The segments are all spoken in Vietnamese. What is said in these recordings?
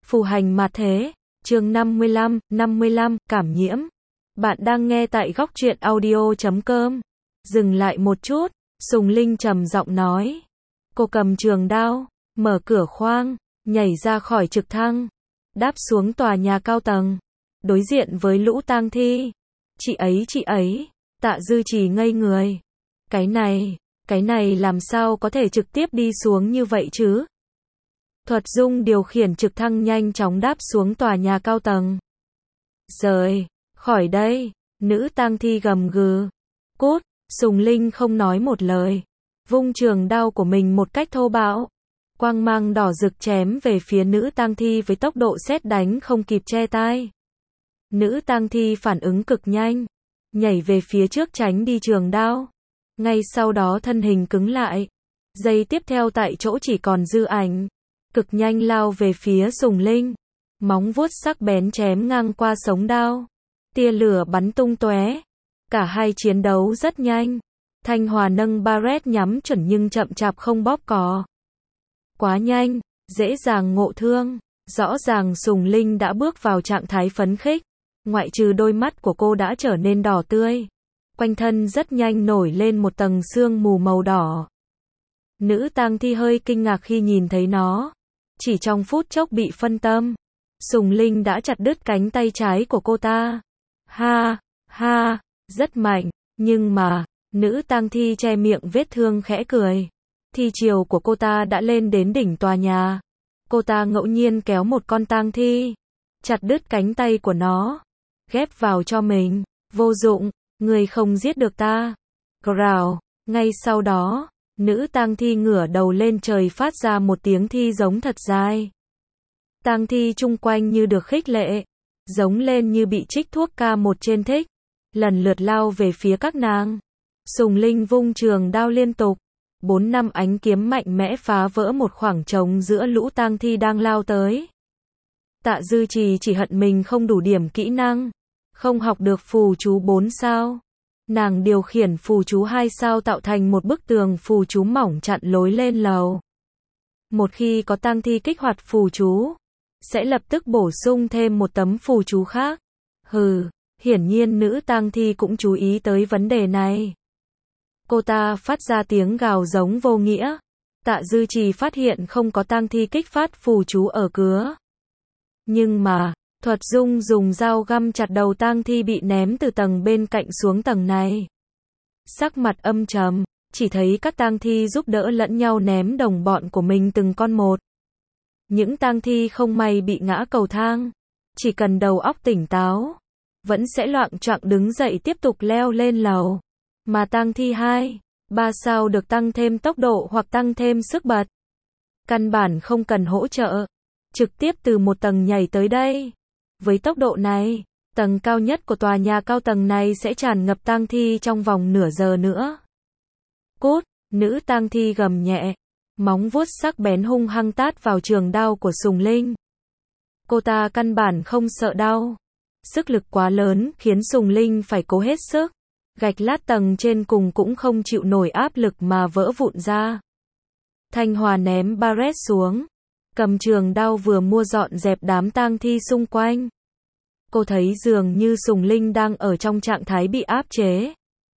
Phù hành mà thế, chương 55, cảm nhiễm. Bạn đang nghe tại góc truyện audio.com. Dừng lại một chút, Sùng Linh trầm giọng nói. Cô cầm trường đao, mở cửa khoang, nhảy ra khỏi trực thăng, đáp xuống tòa nhà cao tầng, đối diện với lũ tang thi. Chị ấy, Tạ Dư Trì ngây người. Cái này làm sao có thể trực tiếp đi xuống như vậy chứ? Thuật Dung điều khiển trực thăng nhanh chóng đáp xuống tòa nhà cao tầng. Rời khỏi đây, nữ tang thi gầm gừ. Cút, Sùng Linh không nói một lời, vung trường đao của mình một cách thô bạo. Quang mang đỏ rực chém về phía nữ tang thi với tốc độ sét đánh không kịp che tai. Nữ tang thi phản ứng cực nhanh, nhảy về phía trước tránh đi trường đao. Ngay sau đó thân hình cứng lại. Giây tiếp theo tại chỗ chỉ còn dư ảnh. Cực nhanh lao về phía Sùng Linh. Móng vuốt sắc bén chém ngang qua sống đao. Tia lửa bắn tung tóe. Cả hai chiến đấu rất nhanh. Thanh Hòa nâng Barrett nhắm chuẩn nhưng chậm chạp không bóp cò. Quá nhanh, dễ dàng ngộ thương. Rõ ràng Sùng Linh đã bước vào trạng thái phấn khích. Ngoại trừ đôi mắt của cô đã trở nên đỏ tươi. Quanh thân rất nhanh nổi lên một tầng sương mù màu đỏ. Nữ tang thi hơi kinh ngạc khi nhìn thấy nó. Chỉ trong phút chốc bị phân tâm. Sùng Linh đã chặt đứt cánh tay trái của cô ta. Ha, rất mạnh, nhưng mà, nữ tang thi che miệng vết thương khẽ cười. Thi chiều của cô ta đã lên đến đỉnh tòa nhà. Cô ta ngẫu nhiên kéo một con tang thi, chặt đứt cánh tay của nó, ghép vào cho mình. Vô dụng, người không giết được ta. Growl. Ngay sau đó, nữ tang thi ngửa đầu lên trời phát ra một tiếng thi giống thật dài. Tang thi chung quanh như được khích lệ, giống lên như bị trích thuốc K1 trên thích, lần lượt lao về phía các nàng. Sùng Linh vung trường đao liên tục, 4-5 ánh kiếm mạnh mẽ phá vỡ một khoảng trống giữa lũ tang thi đang lao tới. Tạ Dư Trì chỉ hận mình không đủ điểm kỹ năng, không học được phù chú 4 sao. Nàng điều khiển phù chú 2 sao tạo thành một bức tường phù chú mỏng chặn lối lên lầu. Một khi có tang thi kích hoạt phù chú, sẽ lập tức bổ sung thêm một tấm phù chú khác. Hiển nhiên nữ tang thi cũng chú ý tới vấn đề này. Cô ta phát ra tiếng gào giống vô nghĩa. Tạ Dư Trì phát hiện không có tang thi kích phát phù chú ở cửa. Nhưng mà, Thuật Dung dùng dao găm chặt đầu tang thi bị ném từ tầng bên cạnh xuống tầng này. Sắc mặt âm trầm, chỉ thấy các tang thi giúp đỡ lẫn nhau ném đồng bọn của mình từng con một. Những tang thi không may bị ngã cầu thang, chỉ cần đầu óc tỉnh táo, vẫn sẽ loạng choạng đứng dậy tiếp tục leo lên lầu. Mà tang thi 2, 3 sao được tăng thêm tốc độ hoặc tăng thêm sức bật. Căn bản không cần hỗ trợ, trực tiếp từ một tầng nhảy tới đây. Với tốc độ này, tầng cao nhất của tòa nhà cao tầng này sẽ tràn ngập tang thi trong vòng nửa giờ nữa. Cút, nữ tang thi gầm nhẹ, móng vuốt sắc bén hung hăng tát vào trường đao của Sùng Linh. Cô ta căn bản không sợ đau. Sức lực quá lớn khiến Sùng Linh phải cố hết sức. Gạch lát tầng trên cùng cũng không chịu nổi áp lực mà vỡ vụn ra. Thanh Hòa ném Barrett xuống, cầm trường đao vừa mua dọn dẹp đám tang thi xung quanh. Cô thấy dường như Sùng Linh đang ở trong trạng thái bị áp chế.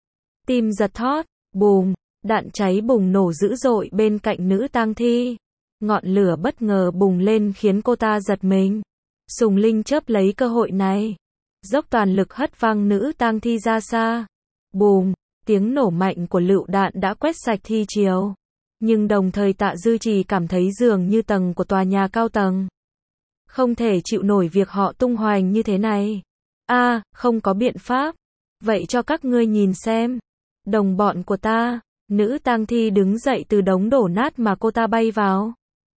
Tim giật thót, bùm, đạn cháy bùng nổ dữ dội bên cạnh nữ tang thi. Ngọn lửa bất ngờ bùng lên khiến cô ta giật mình. Sùng Linh chớp lấy cơ hội này, dốc toàn lực hất văng nữ tang thi ra xa. Bùm, tiếng nổ mạnh của lựu đạn đã quét sạch thi chiều. Nhưng đồng thời Tạ Dư Trì cảm thấy dường như tầng của tòa nhà cao tầng không thể chịu nổi việc họ tung hoành như thế này. Không có biện pháp. Vậy cho các ngươi nhìn xem. Đồng bọn của ta. Nữ tang thi đứng dậy từ đống đổ nát mà cô ta bay vào.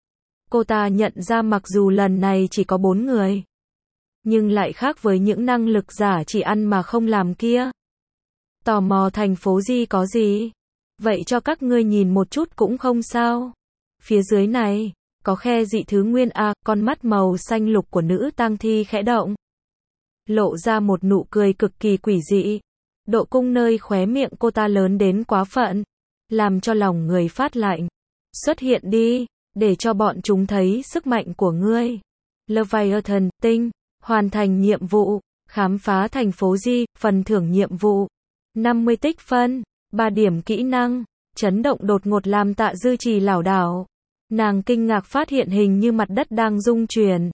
Cô ta nhận ra mặc dù lần này chỉ có 4 người, nhưng lại khác với những năng lực giả chỉ ăn mà không làm kia. Tò mò thành phố Di có gì? Vậy cho các ngươi nhìn một chút cũng không sao. Phía dưới này, có khe dị thứ nguyên con mắt màu xanh lục của nữ tang thi khẽ động. Lộ ra một nụ cười cực kỳ quỷ dị. Độ cung nơi khóe miệng cô ta lớn đến quá phận, làm cho lòng người phát lạnh. Xuất hiện đi, để cho bọn chúng thấy sức mạnh của ngươi. Leviathan, tinh, hoàn thành nhiệm vụ, khám phá thành phố Di, phần thưởng nhiệm vụ, 50 tích phân, 3 điểm kỹ năng, chấn động đột ngột làm Tạ Dư Trì lảo đảo. Nàng kinh ngạc phát hiện hình như mặt đất đang rung chuyển.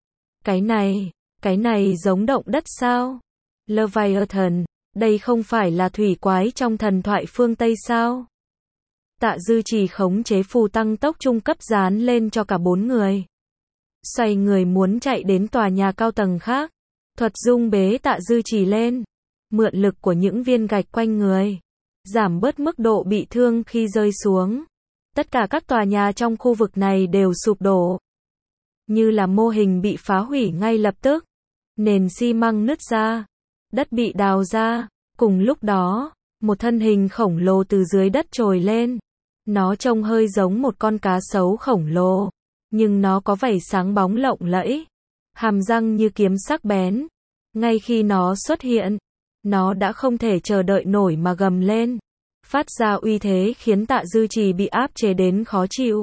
Cái này giống động đất sao? Leviathan, đây không phải là thủy quái trong thần thoại phương Tây sao? Tạ Dư Trì khống chế phù tăng tốc trung cấp dán lên cho cả 4 người. Xoay người muốn chạy đến tòa nhà cao tầng khác. Thuật dung bế Tạ Dư Trì lên. Mượn lực của những viên gạch quanh người. Giảm bớt mức độ bị thương khi rơi xuống. Tất cả các tòa nhà trong khu vực này đều sụp đổ. Như là mô hình bị phá hủy ngay lập tức. Nền xi măng nứt ra. Đất bị đào ra. Cùng lúc đó, một thân hình khổng lồ từ dưới đất trồi lên. Nó trông hơi giống một con cá sấu khổng lồ. Nhưng nó có vảy sáng bóng lộng lẫy. Hàm răng như kiếm sắc bén. Ngay khi nó xuất hiện, nó đã không thể chờ đợi nổi mà gầm lên. Phát ra uy thế khiến Tạ Dư Trì bị áp chế đến khó chịu.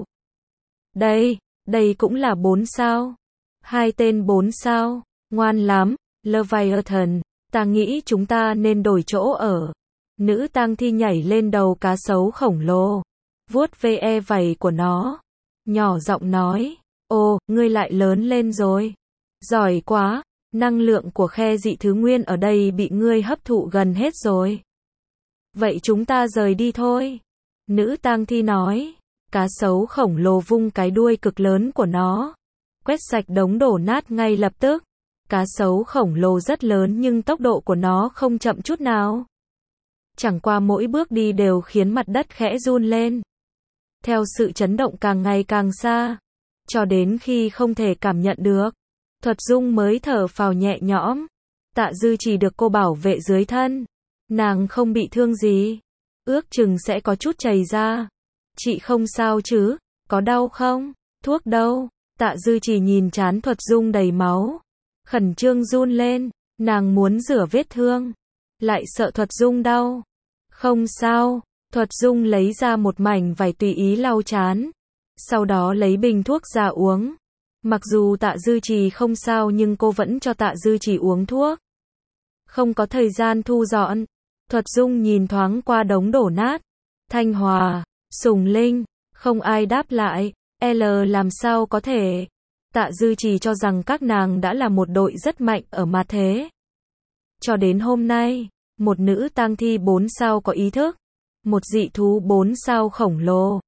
Đây cũng là 4 sao. 2 tên 4 sao. Ngoan lắm, Leviathan. Ta nghĩ chúng ta nên đổi chỗ ở. Nữ tang thi nhảy lên đầu cá sấu khổng lồ. Vuốt ve vảy của nó. Nhỏ giọng nói. Ồ, ngươi lại lớn lên rồi. Giỏi quá. Năng lượng của khe dị thứ nguyên ở đây bị ngươi hấp thụ gần hết rồi. Vậy chúng ta rời đi thôi. Nữ tang thi nói. Cá sấu khổng lồ vung cái đuôi cực lớn của nó. Quét sạch đống đổ nát ngay lập tức. Cá sấu khổng lồ rất lớn nhưng tốc độ của nó không chậm chút nào. Chẳng qua mỗi bước đi đều khiến mặt đất khẽ run lên. Theo sự chấn động càng ngày càng xa. Cho đến khi không thể cảm nhận được. Thuật dung mới thở phào nhẹ nhõm. Tạ Dư Trì được cô bảo vệ dưới thân. Nàng không bị thương gì. Ước chừng sẽ có chút chảy ra. Chị không sao chứ? Có đau không? Thuốc đâu? Tạ Dư Trì nhìn trán Thuật dung đầy máu. Khẩn trương run lên. Nàng muốn rửa vết thương. Lại sợ Thuật dung đau. Không sao. Thuật dung lấy ra một mảnh vải tùy ý lau trán. Sau đó lấy bình thuốc ra uống. Mặc dù Tạ Dư Trì không sao nhưng cô vẫn cho Tạ Dư Trì uống thuốc. Không có thời gian thu dọn. Thuật dung nhìn thoáng qua đống đổ nát. Thanh Hòa, Sùng Linh, không ai đáp lại. L làm sao có thể. Tạ Dư Trì cho rằng các nàng đã là một đội rất mạnh ở mà thế. Cho đến hôm nay, một nữ tang thi 4 sao có ý thức. Một dị thú 4 sao khổng lồ.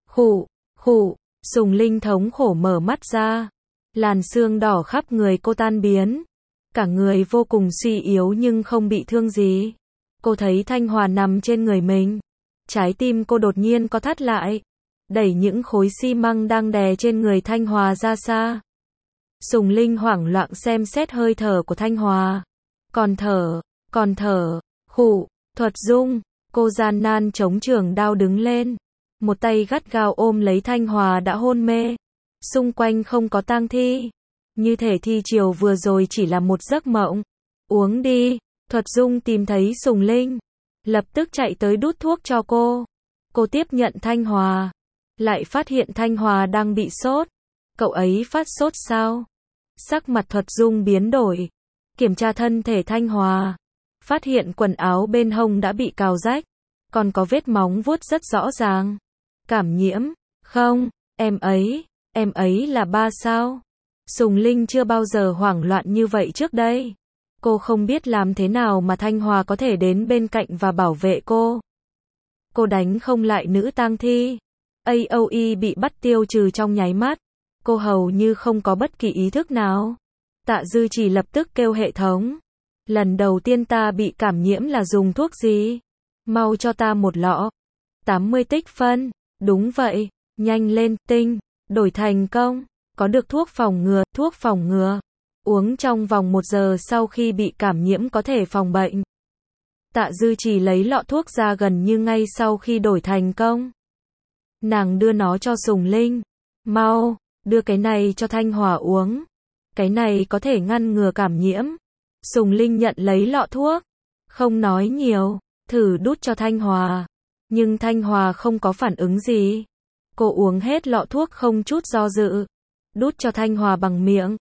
Khụ, Sùng Linh thống khổ mở mắt ra. Làn xương đỏ khắp người cô tan biến. Cả người vô cùng suy yếu nhưng không bị thương gì. Cô thấy Thanh Hòa nằm trên người mình. Trái tim cô đột nhiên co thắt lại. Đẩy những khối xi măng đang đè trên người Thanh Hòa ra xa. Sùng Linh hoảng loạn xem xét hơi thở của Thanh Hòa. Còn thở, Thuật dung, cô gian nan chống trường đao đứng lên. Một tay gắt gao ôm lấy Thanh Hòa đã hôn mê. Xung quanh không có tang thi. Như thể thi chiều vừa rồi chỉ là một giấc mộng. Uống đi. Thuật dung tìm thấy Sùng Linh. Lập tức chạy tới đút thuốc cho cô. Cô tiếp nhận Thanh Hòa. Lại phát hiện Thanh Hòa đang bị sốt. Cậu ấy phát sốt sao? Sắc mặt Thuật dung biến đổi. Kiểm tra thân thể Thanh Hòa. Phát hiện quần áo bên hông đã bị cào rách. Còn có vết móng vuốt rất rõ ràng. Cảm nhiễm? Không, em ấy là 3 sao. Sùng Linh chưa bao giờ hoảng loạn như vậy trước đây. Cô không biết làm thế nào mà Thanh Hòa có thể đến bên cạnh và bảo vệ cô. Cô đánh không lại nữ tang thi. AOE bị bắt tiêu trừ trong nháy mắt. Cô hầu như không có bất kỳ ý thức nào. Tạ Dư Trì lập tức kêu hệ thống. Lần đầu tiên ta bị cảm nhiễm là dùng thuốc gì? Mau cho ta một lọ. 80 tích phân. Đúng vậy. Nhanh lên, tinh. Đổi thành công. Có được thuốc phòng ngừa. Uống trong vòng 1 giờ sau khi bị cảm nhiễm có thể phòng bệnh. Tạ Dư Trì lấy lọ thuốc ra gần như ngay sau khi đổi thành công. Nàng đưa nó cho Sùng Linh. Mau, đưa cái này cho Thanh Hòa uống. Cái này có thể ngăn ngừa cảm nhiễm. Sùng Linh nhận lấy lọ thuốc. Không nói nhiều, thử đút cho Thanh Hòa. Nhưng Thanh Hòa không có phản ứng gì. Cô uống hết lọ thuốc không chút do dự. Đút cho Thanh Hòa bằng miệng.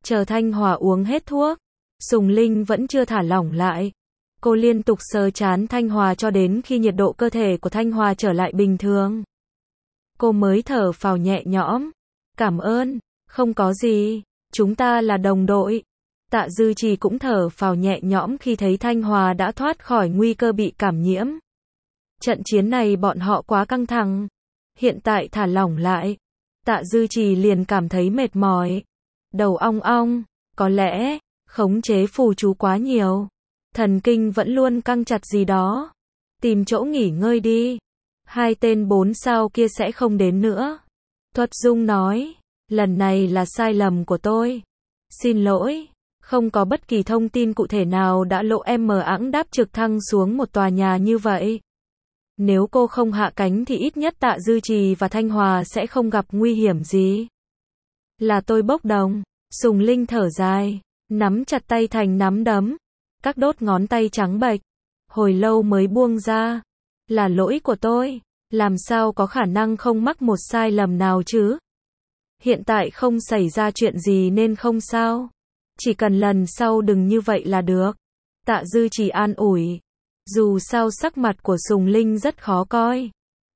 Chờ Thanh Hòa uống hết thuốc, Sùng Linh vẫn chưa thả lỏng lại. Cô liên tục sờ trán Thanh Hòa cho đến khi nhiệt độ cơ thể của Thanh Hòa trở lại bình thường. Cô mới thở phào nhẹ nhõm. Cảm ơn, không có gì, chúng ta là đồng đội. Tạ Dư Trì cũng thở phào nhẹ nhõm khi thấy Thanh Hòa đã thoát khỏi nguy cơ bị cảm nhiễm. Trận chiến này bọn họ quá căng thẳng. Hiện tại thả lỏng lại. Tạ Dư Trì liền cảm thấy mệt mỏi. Đầu ong ong, có lẽ, khống chế phù chú quá nhiều. Thần kinh vẫn luôn căng chặt gì đó. Tìm chỗ nghỉ ngơi đi. 2 tên 4 sao kia sẽ không đến nữa. Thuật Dung nói, lần này là sai lầm của tôi. Xin lỗi, không có bất kỳ thông tin cụ thể nào đã lộ em mờ ẵng đáp trực thăng xuống một tòa nhà như vậy. Nếu cô không hạ cánh thì ít nhất Tạ Dư Trì và Thanh Hòa sẽ không gặp nguy hiểm gì. Là tôi bốc đồng. Sùng Linh thở dài, nắm chặt tay thành nắm đấm. Các đốt ngón tay trắng bệch. Hồi lâu mới buông ra. Là lỗi của tôi. Làm sao có khả năng không mắc một sai lầm nào chứ? Hiện tại không xảy ra chuyện gì nên không sao. Chỉ cần lần sau đừng như vậy là được. Tạ Dư Trì an ủi. Dù sao sắc mặt của Sùng Linh rất khó coi.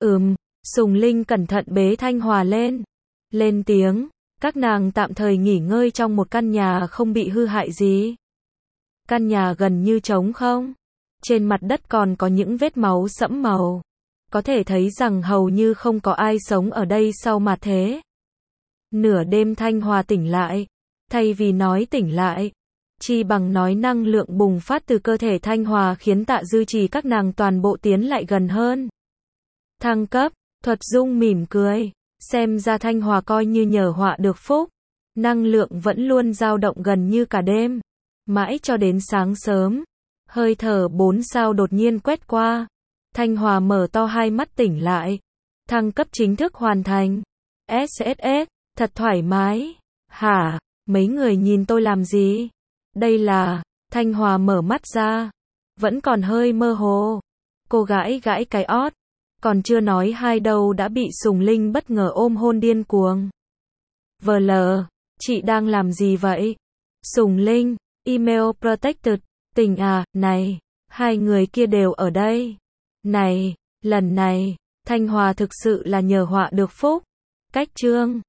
Sùng Linh cẩn thận bế Thanh Hòa lên. Lên tiếng, các nàng tạm thời nghỉ ngơi trong một căn nhà không bị hư hại gì. Căn nhà gần như trống không. Trên mặt đất còn có những vết máu sẫm màu. Có thể thấy rằng hầu như không có ai sống ở đây sau mà thế. Nửa đêm Thanh Hòa tỉnh lại. Thay vì nói tỉnh lại, chi bằng nói năng lượng bùng phát từ cơ thể Thanh Hòa khiến Tạ Dư Trì các nàng toàn bộ tiến lại gần hơn. Thăng cấp, Thuật Dung mỉm cười, xem ra Thanh Hòa coi như nhờ họa được phúc. Năng lượng vẫn luôn dao động gần như cả đêm, mãi cho đến sáng sớm. Hơi thở 4 sao đột nhiên quét qua. Thanh Hòa mở to hai mắt tỉnh lại. Thăng cấp chính thức hoàn thành. SSS, thật thoải mái. Hả, mấy người nhìn tôi làm gì? Đây là, Thanh Hòa mở mắt ra. Vẫn còn hơi mơ hồ. Cô gãi gãi cái ót. Còn chưa nói hai đâu đã bị Sùng Linh bất ngờ ôm hôn điên cuồng. VL, chị đang làm gì vậy? Sùng Linh, email protected. Tình à, này, hai người kia đều ở đây. Này, lần này, Thanh Hòa thực sự là nhờ họa được phúc. Cách chương